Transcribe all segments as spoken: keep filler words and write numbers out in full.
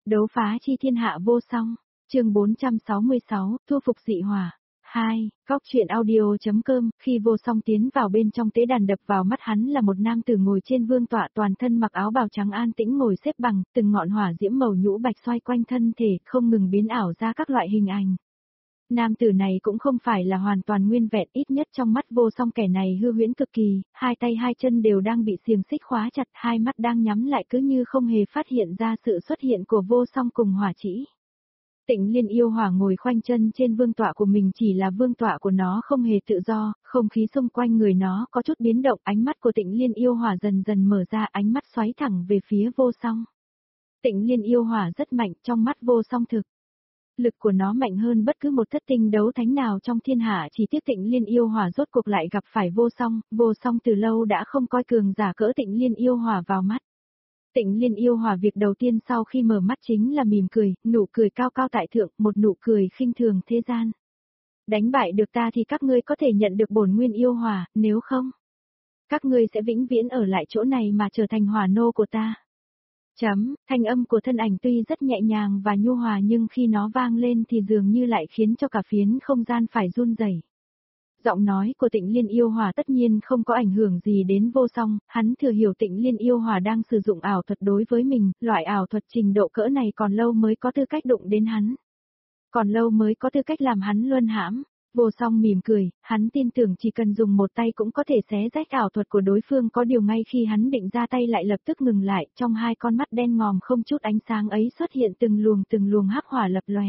Đấu phá chi thiên hạ vô song, chương bốn trăm sáu mươi sáu, thu phục dị hỏa. hai, góc truyện audio.com, khi Vô Song tiến vào bên trong tế đàn đập vào mắt hắn là một nam tử ngồi trên vương tọa toàn thân mặc áo bào trắng an tĩnh ngồi xếp bằng, từng ngọn hỏa diễm màu nhũ bạch xoay quanh thân thể, không ngừng biến ảo ra các loại hình ảnh. Nam tử này cũng không phải là hoàn toàn nguyên vẹn, ít nhất trong mắt Vô Song kẻ này hư huyễn cực kỳ, hai tay hai chân đều đang bị xiềng xích khóa chặt, hai mắt đang nhắm lại cứ như không hề phát hiện ra sự xuất hiện của Vô Song cùng hỏa chỉ. Tịnh Liên yêu hỏa ngồi khoanh chân trên vương tọa của mình, chỉ là vương tọa của nó không hề tự do, không khí xung quanh người nó có chút biến động, ánh mắt của Tịnh Liên yêu hỏa dần dần mở ra, ánh mắt xoáy thẳng về phía Vô Song. Tịnh Liên yêu hỏa rất mạnh, trong mắt Vô Song thực lực của nó mạnh hơn bất cứ một thất tinh đấu thánh nào trong thiên hạ, chỉ tiếc Tịnh Liên yêu hỏa rốt cuộc lại gặp phải Vô Song, Vô Song từ lâu đã không coi cường giả cỡ Tịnh Liên yêu hỏa vào mắt. Tịnh Liên yêu hỏa việc đầu tiên sau khi mở mắt chính là mỉm cười, nụ cười cao cao tại thượng, một nụ cười khinh thường thế gian. Đánh bại được ta thì các ngươi có thể nhận được bổn nguyên yêu hỏa, nếu không, các ngươi sẽ vĩnh viễn ở lại chỗ này mà trở thành hỏa nô của ta. Chấm, thanh âm của thân ảnh tuy rất nhẹ nhàng và nhu hòa nhưng khi nó vang lên thì dường như lại khiến cho cả phiến không gian phải run rẩy. Giọng nói của Tịnh Liên yêu hỏa tất nhiên không có ảnh hưởng gì đến Vô Song, hắn thừa hiểu Tịnh Liên yêu hỏa đang sử dụng ảo thuật đối với mình, loại ảo thuật trình độ cỡ này còn lâu mới có tư cách đụng đến hắn. Còn lâu mới có tư cách làm hắn luân hãm. Vô Song mỉm cười, hắn tin tưởng chỉ cần dùng một tay cũng có thể xé rách ảo thuật của đối phương, có điều ngay khi hắn định ra tay lại lập tức ngừng lại, trong hai con mắt đen ngòm không chút ánh sáng ấy xuất hiện từng luồng từng luồng hắc hỏa lập lòe.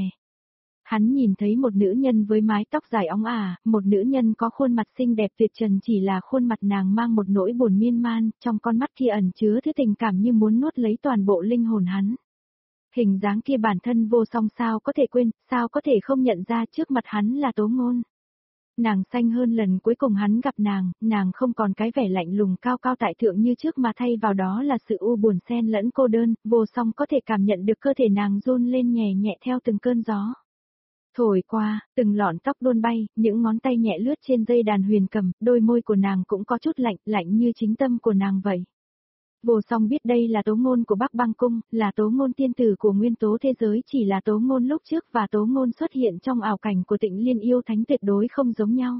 Hắn nhìn thấy một nữ nhân với mái tóc dài óng ả, một nữ nhân có khuôn mặt xinh đẹp tuyệt trần, chỉ là khuôn mặt nàng mang một nỗi buồn miên man, trong con mắt kia ẩn chứa thứ tình cảm như muốn nuốt lấy toàn bộ linh hồn hắn. Hình dáng kia bản thân Vô Song sao có thể quên, sao có thể không nhận ra trước mặt hắn là Tố Ngôn. Nàng xanh hơn lần cuối cùng hắn gặp nàng, nàng không còn cái vẻ lạnh lùng cao cao tại thượng như trước mà thay vào đó là sự u buồn xen lẫn cô đơn, Vô Song có thể cảm nhận được cơ thể nàng run lên nhẹ nhẹ theo từng cơn gió. Thổi qua, từng lọn tóc đôn bay, những ngón tay nhẹ lướt trên dây đàn huyền cầm, đôi môi của nàng cũng có chút lạnh, lạnh như chính tâm của nàng vậy. Vô Song biết đây là Tố Ngôn của Bắc Băng Cung, là Tố Ngôn tiên tử của nguyên tố thế giới, chỉ là Tố Ngôn lúc trước và Tố Ngôn xuất hiện trong ảo cảnh của Tịnh Liên yêu thánh tuyệt đối không giống nhau.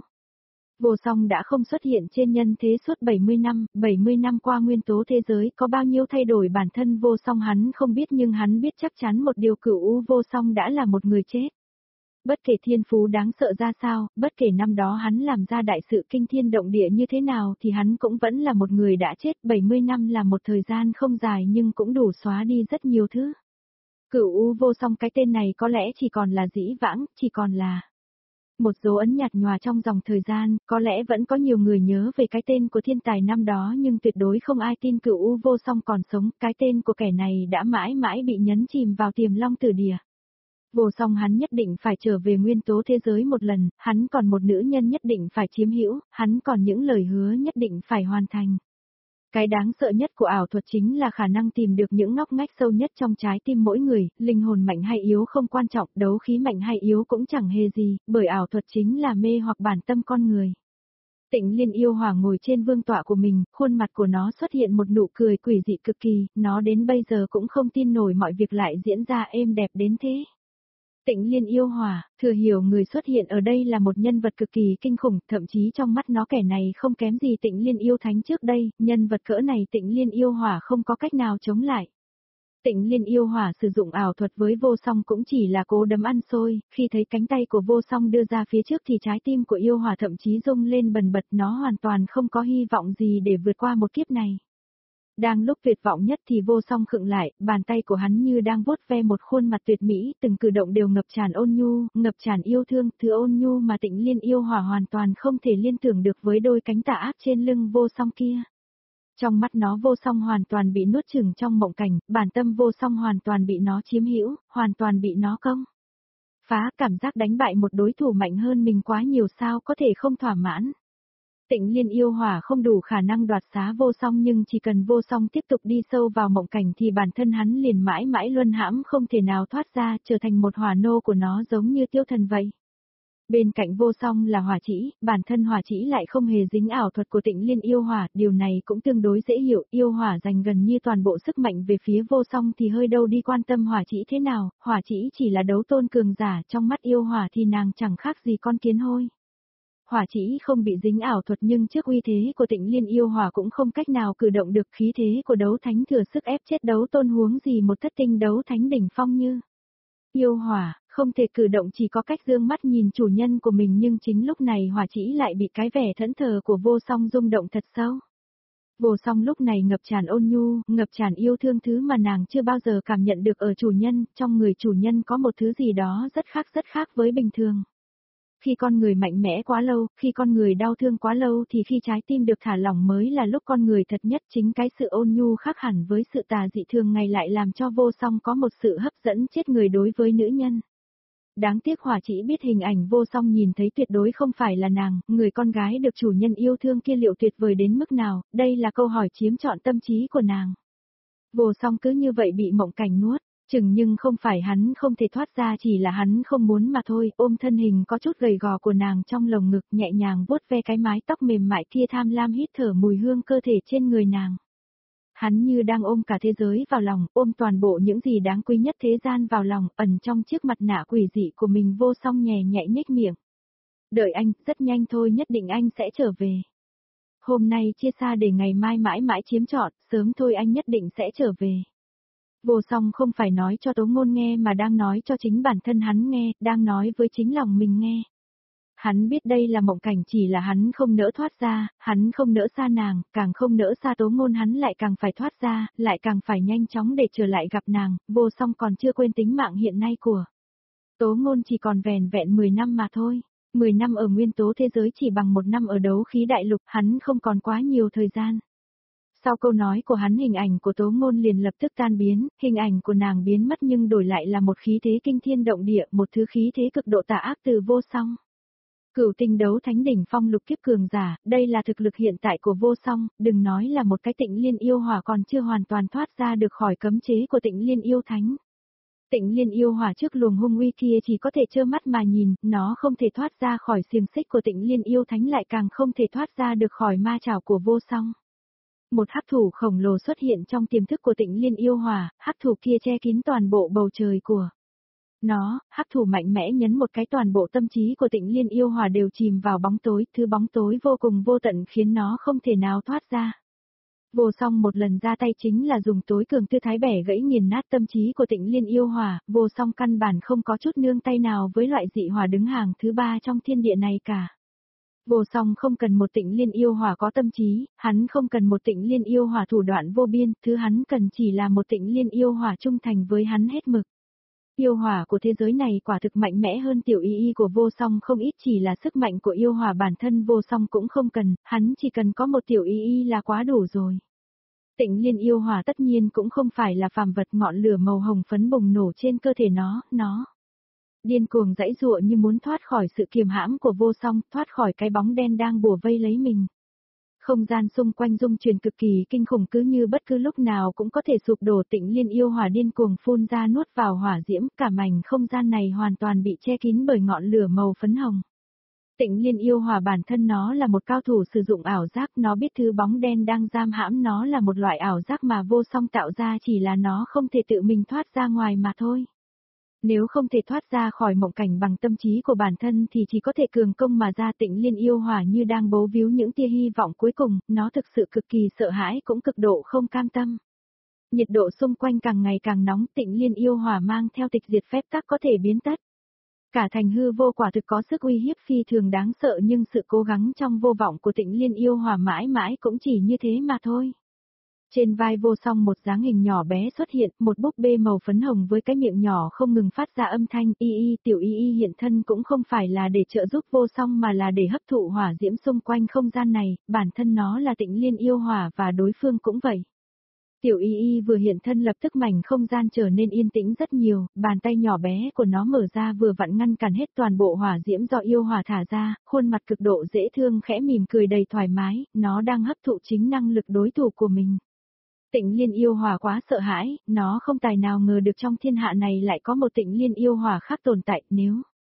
Vô Song đã không xuất hiện trên nhân thế suốt bảy mươi năm, bảy mươi năm qua nguyên tố thế giới có bao nhiêu thay đổi bản thân Vô Song hắn không biết, nhưng hắn biết chắc chắn một điều, Cửu U Vô Song đã là một người chết. Bất kể thiên phú đáng sợ ra sao, bất kể năm đó hắn làm ra đại sự kinh thiên động địa như thế nào thì hắn cũng vẫn là một người đã chết, bảy mươi năm là một thời gian không dài nhưng cũng đủ xóa đi rất nhiều thứ. Cửu U Vô Song, cái tên này có lẽ chỉ còn là dĩ vãng, chỉ còn là một dấu ấn nhạt nhòa trong dòng thời gian, có lẽ vẫn có nhiều người nhớ về cái tên của thiên tài năm đó nhưng tuyệt đối không ai tin Cửu U Vô Song còn sống, cái tên của kẻ này đã mãi mãi bị nhấn chìm vào tiềm long tử địa. Vô Song hắn nhất định phải trở về nguyên tố thế giới một lần, hắn còn một nữ nhân nhất định phải chiếm hữu, hắn còn những lời hứa nhất định phải hoàn thành. Cái đáng sợ nhất của ảo thuật chính là khả năng tìm được những ngóc ngách sâu nhất trong trái tim mỗi người, linh hồn mạnh hay yếu không quan trọng, đấu khí mạnh hay yếu cũng chẳng hề gì, bởi ảo thuật chính là mê hoặc bản tâm con người. Tịnh Liên yêu hỏa ngồi trên vương tọa của mình, khuôn mặt của nó xuất hiện một nụ cười quỷ dị cực kỳ, nó đến bây giờ cũng không tin nổi mọi việc lại diễn ra êm đẹp đến thế. Tịnh Liên yêu hỏa, thừa hiểu người xuất hiện ở đây là một nhân vật cực kỳ kinh khủng, thậm chí trong mắt nó kẻ này không kém gì Tịnh Liên yêu thánh trước đây, nhân vật cỡ này Tịnh Liên yêu hỏa không có cách nào chống lại. Tịnh Liên yêu hỏa sử dụng ảo thuật với Vô Song cũng chỉ là cố đấm ăn xôi, khi thấy cánh tay của Vô Song đưa ra phía trước thì trái tim của yêu hỏa thậm chí rung lên bần bật, nó hoàn toàn không có hy vọng gì để vượt qua một kiếp này. Đang lúc tuyệt vọng nhất thì Vô Song khựng lại, bàn tay của hắn như đang vuốt ve một khuôn mặt tuyệt mỹ, từng cử động đều ngập tràn ôn nhu, ngập tràn yêu thương, thứ ôn nhu mà Tịnh Liên yêu hỏa hoàn toàn không thể liên tưởng được với đôi cánh tà ác trên lưng Vô Song kia. Trong mắt nó Vô Song hoàn toàn bị nuốt chửng trong mộng cảnh, bản tâm Vô Song hoàn toàn bị nó chiếm hữu, hoàn toàn bị nó công phá, cảm giác đánh bại một đối thủ mạnh hơn mình quá nhiều sao có thể không thỏa mãn. Tịnh Liên yêu hỏa không đủ khả năng đoạt xá Vô Song nhưng chỉ cần Vô Song tiếp tục đi sâu vào mộng cảnh thì bản thân hắn liền mãi mãi luân hãm không thể nào thoát ra, trở thành một hỏa nô của nó giống như Tiêu Thần vậy. Bên cạnh vô song là hỏa chỉ, bản thân hỏa chỉ lại không hề dính ảo thuật của Tịnh Liên yêu hỏa, điều này cũng tương đối dễ hiểu, yêu hỏa dành gần như toàn bộ sức mạnh về phía vô song thì hơi đâu đi quan tâm hỏa chỉ thế nào, hỏa chỉ chỉ là đấu tôn cường giả, trong mắt yêu hỏa thì nàng chẳng khác gì con kiến hôi. Hỏa chỉ không bị dính ảo thuật nhưng trước uy thế của Tịnh Liên yêu hỏa cũng không cách nào cử động được, khí thế của đấu thánh thừa sức ép chết đấu tôn, huống gì một thất tinh đấu thánh đỉnh phong như yêu hỏa, không thể cử động, chỉ có cách dương mắt nhìn chủ nhân của mình, nhưng chính lúc này hỏa chỉ lại bị cái vẻ thẫn thờ của vô song rung động thật sâu. Vô song lúc này ngập tràn ôn nhu, ngập tràn yêu thương, thứ mà nàng chưa bao giờ cảm nhận được ở chủ nhân, trong người chủ nhân có một thứ gì đó rất khác rất khác với bình thường. Khi con người mạnh mẽ quá lâu, khi con người đau thương quá lâu thì khi trái tim được thả lỏng mới là lúc con người thật nhất, chính cái sự ôn nhu khác hẳn với sự tà dị thường ngày lại làm cho vô song có một sự hấp dẫn chết người đối với nữ nhân. Đáng tiếc hỏa chỉ biết hình ảnh vô song nhìn thấy tuyệt đối không phải là nàng, người con gái được chủ nhân yêu thương kia liệu tuyệt vời đến mức nào, đây là câu hỏi chiếm trọn tâm trí của nàng. Vô song cứ như vậy bị mộng cảnh nuốt. Chừng nhưng không phải hắn không thể thoát ra, chỉ là hắn không muốn mà thôi, ôm thân hình có chút gầy gò của nàng trong lồng ngực, nhẹ nhàng vuốt ve cái mái tóc mềm mại kia, tham lam hít thở mùi hương cơ thể trên người nàng. Hắn như đang ôm cả thế giới vào lòng, ôm toàn bộ những gì đáng quý nhất thế gian vào lòng, ẩn trong chiếc mặt nạ quỷ dị của mình. Vô song nhẹ nhẹ nhếch miệng. Đợi anh, rất nhanh thôi, nhất định anh sẽ trở về. Hôm nay chia xa để ngày mai mãi mãi chiếm trọn, sớm thôi anh nhất định sẽ trở về. Vô song không phải nói cho Tố Ngôn nghe mà đang nói cho chính bản thân hắn nghe, đang nói với chính lòng mình nghe. Hắn biết đây là mộng cảnh, chỉ là hắn không nỡ thoát ra, hắn không nỡ xa nàng, càng không nỡ xa Tố Ngôn, hắn lại càng phải thoát ra, lại càng phải nhanh chóng để trở lại gặp nàng. Vô song còn chưa quên tính mạng hiện nay của Tố Ngôn chỉ còn vẻn vẹn mười năm mà thôi. mười năm ở nguyên tố thế giới chỉ bằng một năm ở đấu khí đại lục, hắn không còn quá nhiều thời gian. Sau câu nói của hắn, hình ảnh của Tố Ngôn liền lập tức tan biến, hình ảnh của nàng biến mất nhưng đổi lại là một khí thế kinh thiên động địa, một thứ khí thế cực độ tà ác từ vô song. Cửu tinh đấu thánh đỉnh phong lục kiếp cường giả, đây là thực lực hiện tại của vô song, đừng nói là một cái Tịnh Liên yêu hỏa còn chưa hoàn toàn thoát ra được khỏi cấm chế của Tịnh Liên yêu thánh. Tịnh Liên yêu hỏa trước luồng hung uy kia chỉ có thể trơ mắt mà nhìn, nó không thể thoát ra khỏi xiềng xích của Tịnh Liên yêu thánh, lại càng không thể thoát ra được khỏi ma chảo của vô song. Một hắc thủ khổng lồ xuất hiện trong tiềm thức của Tịnh Liên yêu hỏa, hắc thủ kia che kín toàn bộ bầu trời của nó, hắc thủ mạnh mẽ nhấn một cái, toàn bộ tâm trí của Tịnh Liên yêu hỏa đều chìm vào bóng tối, thứ bóng tối vô cùng vô tận khiến nó không thể nào thoát ra. Vô song một lần ra tay chính là dùng tối cường tư thái bẻ gãy nghiền nát tâm trí của Tịnh Liên yêu hỏa, vô song căn bản không có chút nương tay nào với loại dị hỏa đứng hàng thứ ba trong thiên địa này cả. Vô song không cần một Tịnh Liên yêu hỏa có tâm trí, hắn không cần một Tịnh Liên yêu hỏa thủ đoạn vô biên, thứ hắn cần chỉ là một Tịnh Liên yêu hỏa trung thành với hắn hết mực. Yêu hỏa của thế giới này quả thực mạnh mẽ hơn tiểu y y của vô song không ít, chỉ là sức mạnh của yêu hỏa bản thân vô song cũng không cần, hắn chỉ cần có một tiểu y y là quá đủ rồi. Tịnh Liên yêu hỏa tất nhiên cũng không phải là phàm vật, ngọn lửa màu hồng phấn bùng nổ trên cơ thể nó, nó điên cuồng giãy giụa như muốn thoát khỏi sự kiềm hãm của vô song, thoát khỏi cái bóng đen đang bủa vây lấy mình. Không gian xung quanh rung chuyển cực kỳ kinh khủng, cứ như bất cứ lúc nào cũng có thể sụp đổ. Tịnh Liên yêu hỏa điên cuồng phun ra nuốt vào hỏa diễm, cả mảnh không gian này hoàn toàn bị che kín bởi ngọn lửa màu phấn hồng. Tịnh Liên yêu hỏa bản thân nó là một cao thủ sử dụng ảo giác, nó biết thứ bóng đen đang giam hãm nó là một loại ảo giác mà vô song tạo ra, chỉ là nó không thể tự mình thoát ra ngoài mà thôi. Nếu không thể thoát ra khỏi mộng cảnh bằng tâm trí của bản thân thì chỉ có thể cường công mà ra. Tịnh Liên yêu hỏa như đang bấu víu những tia hy vọng cuối cùng, nó thực sự cực kỳ sợ hãi cũng cực độ không cam tâm. Nhiệt độ xung quanh càng ngày càng nóng, Tịnh Liên yêu hỏa mang theo tịch diệt phép tắc có thể biến tất cả thành hư vô, quả thực có sức uy hiếp phi thường đáng sợ, nhưng sự cố gắng trong vô vọng của Tịnh Liên yêu hỏa mãi mãi cũng chỉ như thế mà thôi. Trên vai vô song một dáng hình nhỏ bé xuất hiện, một búp bê màu phấn hồng với cái miệng nhỏ không ngừng phát ra âm thanh. Y y, tiểu y y hiện thân cũng không phải là để trợ giúp vô song mà là để hấp thụ hỏa diễm xung quanh không gian này, bản thân nó là Tịnh Liên yêu hỏa và đối phương cũng vậy. Tiểu y y vừa hiện thân lập tức mảnh không gian trở nên yên tĩnh rất nhiều, bàn tay nhỏ bé của nó mở ra vừa vặn ngăn cản hết toàn bộ hỏa diễm do yêu hỏa thả ra, khuôn mặt cực độ dễ thương khẽ mỉm cười đầy thoải mái, nó đang hấp thụ chính năng lực đối thủ của mình. Tịnh Liên yêu hỏa quá sợ hãi, nó không tài nào ngờ được trong thiên hạ này lại có một Tịnh Liên yêu hỏa khác tồn tại. Nếu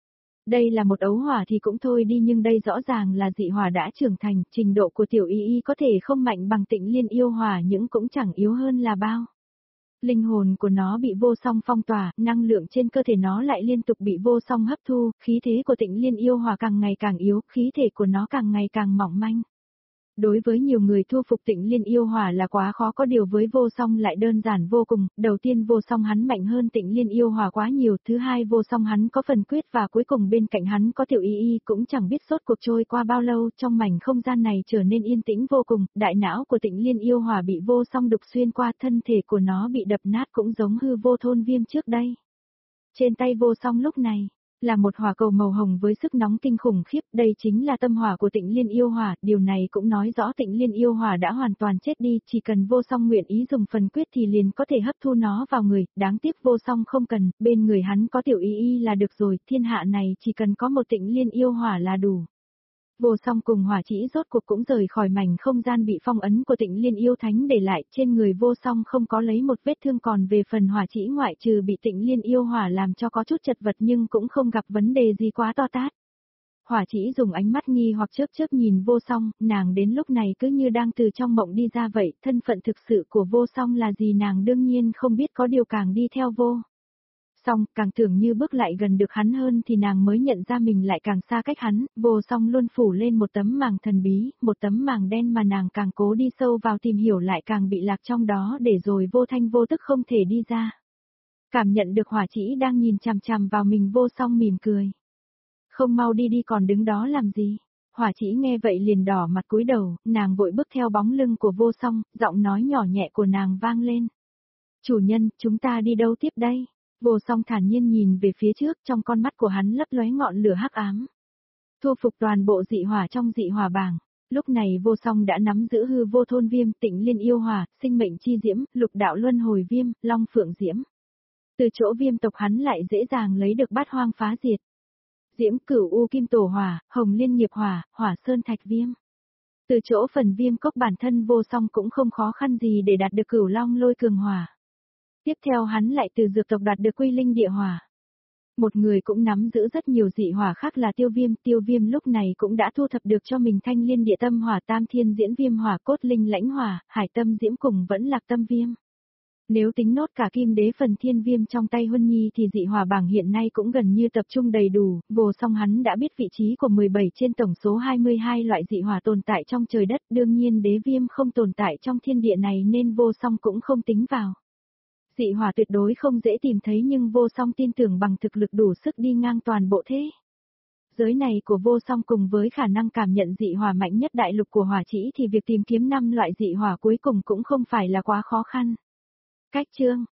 Đây là một ấu hỏa thì cũng thôi đi nhưng đây rõ ràng là dị hỏa đã trưởng thành, trình độ của tiểu y y có thể không mạnh bằng Tịnh Liên yêu hỏa nhưng cũng chẳng yếu hơn là bao. Linh hồn của nó bị vô song phong tỏa, năng lượng trên cơ thể nó lại liên tục bị vô song hấp thu, khí thế của Tịnh Liên yêu hỏa càng ngày càng yếu, khí thể của nó càng ngày càng mỏng manh. Đối với nhiều người thu phục Tịnh Liên yêu hỏa là quá khó, có điều với vô song lại đơn giản vô cùng, đầu tiên vô song hắn mạnh hơn Tịnh Liên yêu hỏa quá nhiều, thứ hai vô song hắn có phần quyết và cuối cùng bên cạnh hắn có tiểu y y, cũng chẳng biết sốt cuộc trôi qua bao lâu, trong mảnh không gian này trở nên yên tĩnh vô cùng, đại não của Tịnh Liên yêu hỏa bị vô song đục xuyên qua, thân thể của nó bị đập nát cũng giống hư vô thôn viêm trước đây. Trên tay vô song lúc này là một hỏa cầu màu hồng với sức nóng kinh khủng khiếp, đây chính là tâm hỏa của Tịnh Liên yêu hỏa, điều này cũng nói rõ Tịnh Liên yêu hỏa đã hoàn toàn chết đi, chỉ cần vô song nguyện ý dùng phần quyết thì liền có thể hấp thu nó vào người, đáng tiếc vô song không cần, bên người hắn có tiểu y y là được rồi, thiên hạ này chỉ cần có một Tịnh Liên yêu hỏa là đủ. Vô song cùng hỏa chỉ rốt cuộc cũng rời khỏi mảnh không gian bị phong ấn của Tịnh Liên yêu thánh để lại, trên người vô song không có lấy một vết thương, còn về phần hỏa chỉ ngoại trừ bị Tịnh Liên yêu hỏa làm cho có chút chật vật nhưng cũng không gặp vấn đề gì quá to tát. Hỏa chỉ dùng ánh mắt nghi hoặc chớp chớp nhìn vô song, nàng đến lúc này cứ như đang từ trong mộng đi ra vậy, thân phận thực sự của vô song là gì nàng đương nhiên không biết, có điều càng đi theo vô song, càng tưởng như bước lại gần được hắn hơn thì nàng mới nhận ra mình lại càng xa cách hắn, vô song luôn phủ lên một tấm màng thần bí, một tấm màng đen mà nàng càng cố đi sâu vào tìm hiểu lại càng bị lạc trong đó để rồi vô thanh vô tức không thể đi ra. Cảm nhận được hỏa chỉ đang nhìn chằm chằm vào mình, vô song mỉm cười. Không mau đi đi còn đứng đó làm gì? Hỏa chỉ nghe vậy liền đỏ mặt cúi đầu, nàng vội bước theo bóng lưng của vô song, giọng nói nhỏ nhẹ của nàng vang lên. Chủ nhân, chúng ta đi đâu tiếp đây? Vô song thản nhiên nhìn về phía trước, trong con mắt của hắn lấp lóe ngọn lửa hắc ám. Thu phục toàn bộ dị hỏa trong dị hỏa bảng. Lúc này vô song đã nắm giữ hư vô thôn viêm, Tịnh Liên yêu hỏa, sinh mệnh chi diễm, lục đạo luân hồi viêm, long phượng diễm. Từ chỗ viêm tộc hắn lại dễ dàng lấy được bát hoang phá diệt. Diễm cửu u kim tổ hỏa, hồng liên nghiệp hỏa, hỏa sơn thạch viêm. Từ chỗ phần viêm cốc bản thân vô song cũng không khó khăn gì để đạt được cửu long lôi cường hỏa. Tiếp theo hắn lại từ dược tộc đoạt được quy linh địa hỏa. Một người cũng nắm giữ rất nhiều dị hỏa khác là tiêu viêm, tiêu viêm lúc này cũng đã thu thập được cho mình thanh liên địa tâm hỏa, tam thiên diễn viêm hỏa, cốt linh lãnh hỏa, hải tâm diễm cùng vẫn lạc tâm viêm. Nếu tính nốt cả kim đế phần thiên viêm trong tay Huân Nhi thì dị hỏa bảng hiện nay cũng gần như tập trung đầy đủ, vô song hắn đã biết vị trí của mười bảy trên tổng số hai mươi hai loại dị hỏa tồn tại trong trời đất, đương nhiên đế viêm không tồn tại trong thiên địa này nên vô song cũng không tính vào. Dị hỏa tuyệt đối không dễ tìm thấy nhưng vô song tin tưởng bằng thực lực đủ sức đi ngang toàn bộ thế giới này của vô song cùng với khả năng cảm nhận dị hỏa mạnh nhất đại lục của hỏa chỉ thì việc tìm kiếm năm loại dị hỏa cuối cùng cũng không phải là quá khó khăn. Cách chương